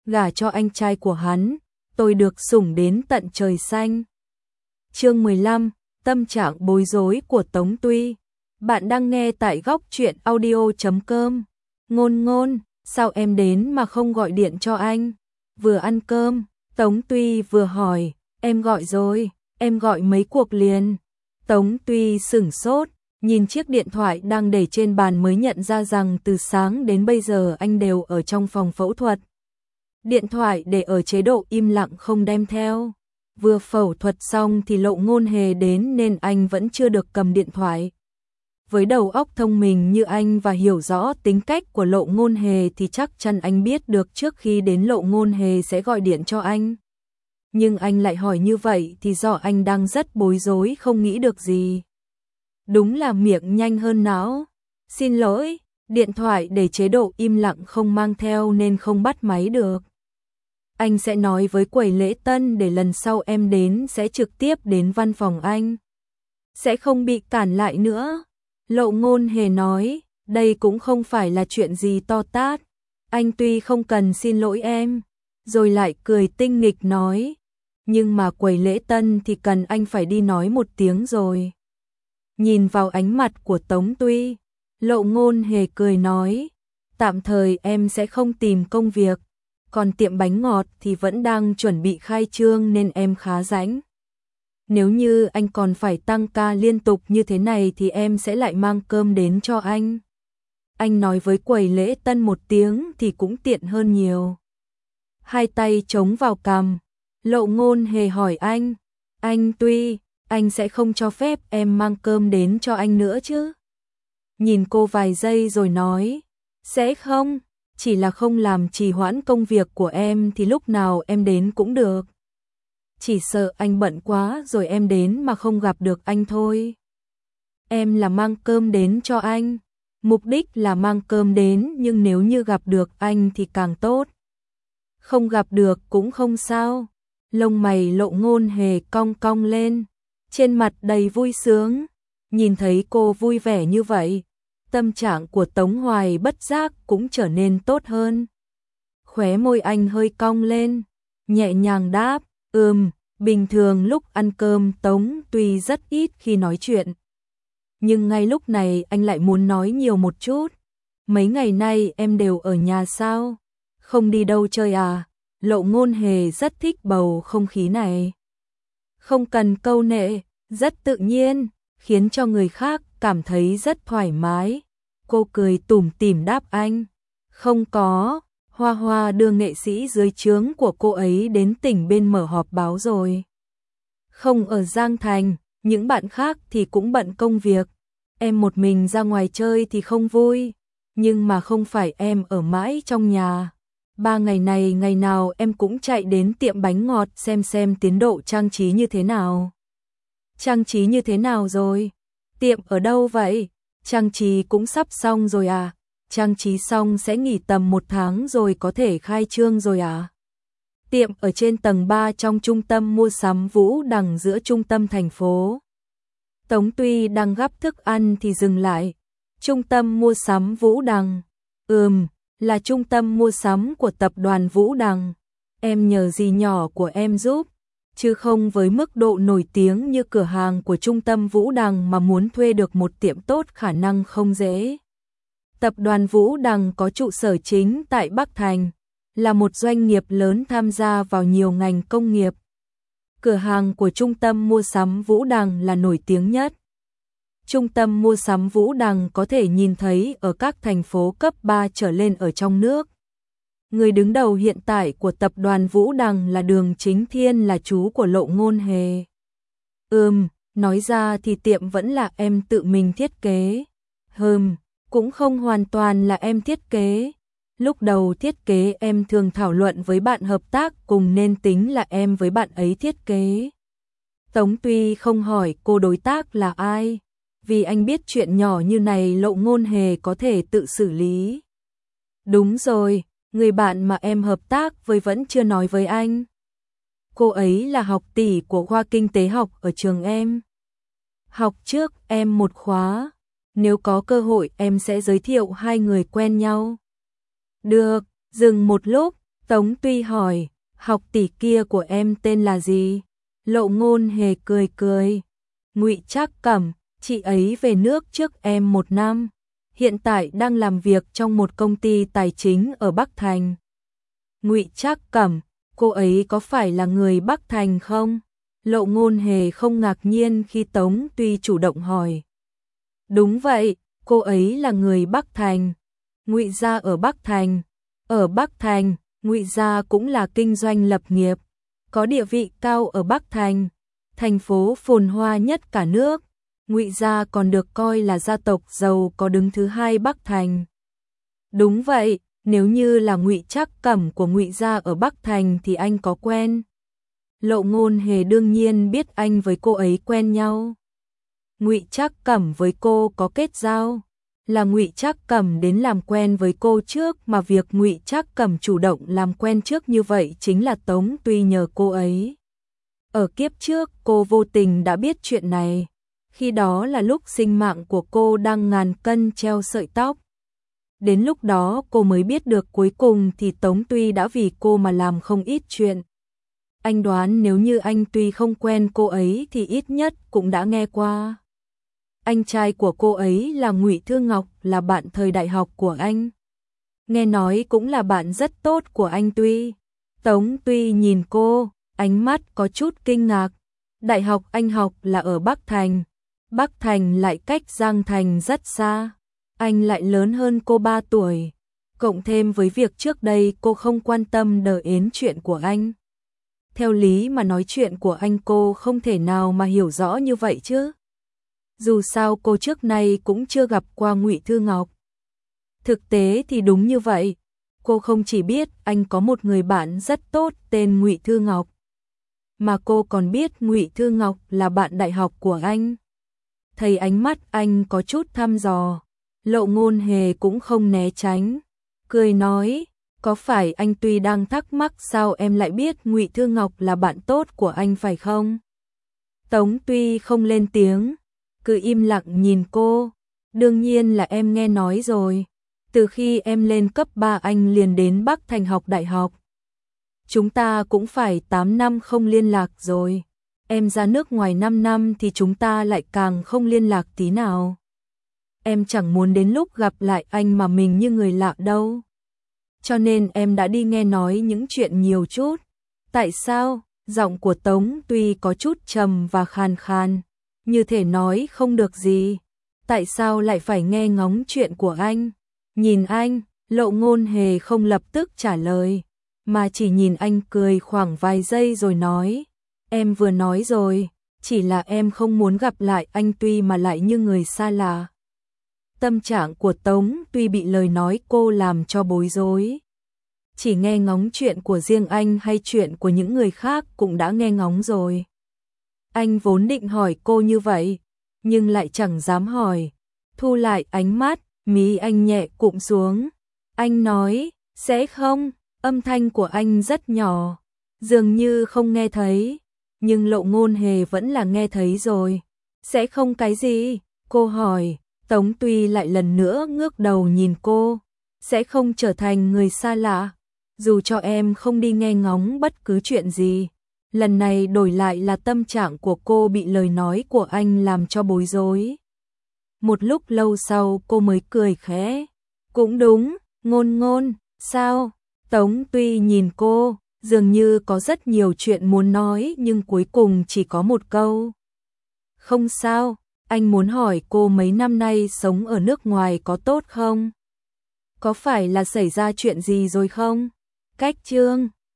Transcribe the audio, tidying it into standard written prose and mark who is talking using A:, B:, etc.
A: gả cho anh trai của hắn, tôi được sủng đến tận trời xanh. Chương 15, tâm trạng bối rối của Tống Tuy. Bạn đang nghe tại góc truyện audio.com. Ngôn ngôn, sao em đến mà không gọi điện cho anh? Vừa ăn cơm, Tống Tuy vừa hỏi, em gọi rồi, em gọi mấy cuộc liền. Tống Tuy sửng sốt, nhìn chiếc điện thoại đang để trên bàn mới nhận ra rằng từ sáng đến bây giờ anh đều ở trong phòng phẫu thuật. Điện thoại để ở chế độ im lặng không đem theo. Vừa phẫu thuật xong thì Lộ Ngôn Hề đến nên anh vẫn chưa được cầm điện thoại. Với đầu óc thông minh như anh và hiểu rõ tính cách của Lộ Ngôn Hề thì chắc chắn anh biết được trước khi đến Lộ Ngôn Hề sẽ gọi điện cho anh. Nhưng anh lại hỏi như vậy thì do anh đang rất bối rối không nghĩ được gì. Đúng là miệng nhanh hơn não. Xin lỗi, điện thoại để chế độ im lặng không mang theo nên không bắt máy được. Anh sẽ nói với quầy lễ tân để lần sau em đến sẽ trực tiếp đến văn phòng anh. Sẽ không bị cản lại nữa. Lộ Ngôn Hề nói, đây cũng không phải là chuyện gì to tát. Anh tuy không cần xin lỗi em. Rồi lại cười tinh nghịch nói, nhưng mà quầy lễ tân thì cần anh phải đi nói một tiếng rồi. Nhìn vào ánh mặt của Tống Tuy, Lộ Ngôn Hề cười nói, tạm thời em sẽ không tìm công việc, còn tiệm bánh ngọt thì vẫn đang chuẩn bị khai trương nên em khá rảnh. Nếu như anh còn phải tăng ca liên tục như thế này thì em sẽ lại mang cơm đến cho anh. Anh nói với quầy lễ tân một tiếng thì cũng tiện hơn nhiều. Hai tay chống vào cằm, Lộ Ngôn Hề hỏi anh Tuy, anh sẽ không cho phép em mang cơm đến cho anh nữa chứ? Nhìn cô vài giây rồi nói, sẽ không, chỉ là không làm trì hoãn công việc của em thì lúc nào em đến cũng được. Chỉ sợ anh bận quá rồi em đến mà không gặp được anh thôi. Em là mang cơm đến cho anh, mục đích là mang cơm đến nhưng nếu như gặp được anh thì càng tốt. Không gặp được cũng không sao. Lông mày Lộ Ngôn Hề cong cong lên, trên mặt đầy vui sướng. Nhìn thấy cô vui vẻ như vậy, tâm trạng của Tống Hoài bất giác cũng trở nên tốt hơn. Khóe môi anh hơi cong lên, nhẹ nhàng đáp, bình thường lúc ăn cơm Tống Tuy rất ít khi nói chuyện. Nhưng ngay lúc này anh lại muốn nói nhiều một chút. Mấy ngày nay em đều ở nhà sao? Không đi đâu chơi à? Lộ Ngôn Hề rất thích bầu không khí này. Không cần câu nệ, rất tự nhiên, khiến cho người khác cảm thấy rất thoải mái. Cô cười tủm tỉm đáp anh. Không có, Hoa Hoa đưa nghệ sĩ dưới trướng của cô ấy đến tỉnh bên mở họp báo rồi. Không ở Giang Thành, những bạn khác thì cũng bận công việc. Em một mình ra ngoài chơi thì không vui, nhưng mà không phải em ở mãi trong nhà. 3 ngày này ngày nào em cũng chạy đến tiệm bánh ngọt xem tiến độ trang trí như thế nào. Trang trí như thế nào rồi? Tiệm ở đâu vậy? Trang trí cũng sắp xong rồi à? Trang trí xong sẽ nghỉ tầm 1 tháng rồi có thể khai trương rồi à? Tiệm ở trên tầng 3 trong trung tâm mua sắm Vũ Đằng giữa trung tâm thành phố. Tống Tuy đang gắp thức ăn thì dừng lại. Trung tâm mua sắm Vũ Đằng. Là trung tâm mua sắm của tập đoàn Vũ Đằng. Em nhờ dì nhỏ của em giúp, chứ không với mức độ nổi tiếng như cửa hàng của trung tâm Vũ Đằng mà muốn thuê được một tiệm tốt khả năng không dễ. Tập đoàn Vũ Đằng có trụ sở chính tại Bắc Thành, là một doanh nghiệp lớn tham gia vào nhiều ngành công nghiệp. Cửa hàng của trung tâm mua sắm Vũ Đằng là nổi tiếng nhất. Trung tâm mua sắm Vũ Đằng có thể nhìn thấy ở các thành phố cấp 3 trở lên ở trong nước. Người đứng đầu hiện tại của tập đoàn Vũ Đằng là Đường Chính Thiên, là chú của Lộ Ngôn Hề. Nói ra thì tiệm vẫn là em tự mình thiết kế. Cũng không hoàn toàn là em thiết kế. Lúc đầu thiết kế em thường thảo luận với bạn hợp tác cùng nên tính là em với bạn ấy thiết kế. Tống Tuy không hỏi cô đối tác là ai, vì anh biết chuyện nhỏ như này Lộ Ngôn Hề có thể tự xử lý. Đúng rồi, người bạn mà em hợp tác với vẫn chưa nói với anh. Cô ấy là học tỷ của khoa kinh tế học ở trường em. Học trước em một khóa, nếu có cơ hội em sẽ giới thiệu hai người quen nhau. Được, dừng một lúc, Tống Tuy hỏi, học tỷ kia của em tên là gì? Lộ Ngôn Hề cười cười. Ngụy Trác Cẩm, chị ấy về nước trước em 1 năm. Hiện tại đang làm việc trong một công ty tài chính ở Bắc Thành. Ngụy Trác Cẩm, cô ấy có phải là người Bắc Thành không? Lộ Ngôn Hề không ngạc nhiên khi Tống Tuy chủ động hỏi. Đúng vậy, cô ấy là người Bắc Thành. Ngụy gia ở Bắc Thành. Ở Bắc Thành, Ngụy gia cũng là kinh doanh lập nghiệp, có địa vị cao ở Bắc Thành, thành phố phồn hoa nhất cả nước. Ngụy gia còn được coi là gia tộc giàu có đứng thứ 2 Bắc Thành. Đúng vậy, nếu như là Ngụy Trác Cẩm của Ngụy gia ở Bắc Thành thì anh có quen? Lộ Ngôn Hề đương nhiên biết anh với cô ấy quen nhau. Ngụy Trác Cẩm với cô có kết giao, là Ngụy Trác Cẩm đến làm quen với cô trước, mà việc Ngụy Trác Cẩm chủ động làm quen trước như vậy chính là Tống Tuy nhờ cô ấy. Ở kiếp trước cô vô tình đã biết chuyện này, khi đó là lúc sinh mạng của cô đang ngàn cân treo sợi tóc. Đến lúc đó cô mới biết được cuối cùng thì Tống Tuy đã vì cô mà làm không ít chuyện. Anh đoán nếu như anh Tuy không quen cô ấy thì ít nhất cũng đã nghe qua. Anh trai của cô ấy là Ngụy Thư Ngọc, là bạn thời đại học của anh. Nghe nói cũng là bạn rất tốt của anh Tuy. Tống Tuy nhìn cô, ánh mắt có chút kinh ngạc. Đại học anh học là ở Bắc Thành. Bắc Thành lại cách Giang Thành rất xa. Anh lại lớn hơn cô 3 tuổi. Cộng thêm với việc trước đây cô không quan tâm đến chuyện của anh. Theo lý mà nói chuyện của anh cô không thể nào mà hiểu rõ như vậy chứ. Dù sao cô trước nay cũng chưa gặp qua Ngụy Thư Ngọc. Thực tế thì đúng như vậy. Cô không chỉ biết anh có một người bạn rất tốt tên Ngụy Thư Ngọc, mà cô còn biết Ngụy Thư Ngọc là bạn đại học của anh. Thấy ánh mắt anh có chút thăm dò, Lộ Ngôn Hề cũng không né tránh, cười nói, có phải anh Tuy đang thắc mắc sao em lại biết Ngụy Thư Ngọc là bạn tốt của anh phải không? Tống Tuy không lên tiếng, cứ im lặng nhìn cô. Đương nhiên là em nghe nói rồi. Từ khi em lên cấp 3 anh liền đến Bắc Thành học đại học. Chúng ta cũng phải 8 năm không liên lạc rồi. Em ra nước ngoài 5 năm thì chúng ta lại càng không liên lạc tí nào. Em chẳng muốn đến lúc gặp lại anh mà mình như người lạ đâu. Cho nên em đã đi nghe nói những chuyện nhiều chút. Tại sao? Giọng của Tống Tuy có chút trầm và khàn khàn, như thể nói không được gì. Tại sao lại phải nghe ngóng chuyện của anh? Nhìn anh, Lộ Ngôn Hề không lập tức trả lời, mà chỉ nhìn anh cười khoảng vài giây rồi nói, em vừa nói rồi, chỉ là em không muốn gặp lại anh Tuy mà lại như người xa lạ. Tâm trạng của Tống Tuy bị lời nói cô làm cho bối rối. Chỉ nghe ngóng chuyện của riêng anh hay chuyện của những người khác cũng đã nghe ngóng rồi. Anh vốn định hỏi cô như vậy, nhưng lại chẳng dám hỏi. Thu lại ánh mắt, mí anh nhẹ cụm xuống. Anh nói, sẽ không, âm thanh của anh rất nhỏ, dường như không nghe thấy, nhưng Lộ Ngôn Hề vẫn là nghe thấy rồi. Sẽ không cái gì? Cô hỏi. Tống Tuy lại lần nữa ngước đầu nhìn cô. Sẽ không trở thành người xa lạ, dù cho em không đi nghe ngóng bất cứ chuyện gì. Lần này đổi lại là tâm trạng của cô bị lời nói của anh làm cho bối rối. Một lúc lâu sau cô mới cười khẽ. Cũng đúng, Ngôn Ngôn, sao? Tống Tuy nhìn cô, dường như có rất nhiều chuyện muốn nói nhưng cuối cùng chỉ có một câu. Không sao, anh muốn hỏi cô mấy năm nay sống ở nước ngoài có tốt không? Có phải là xảy ra chuyện gì rồi không? Cách chương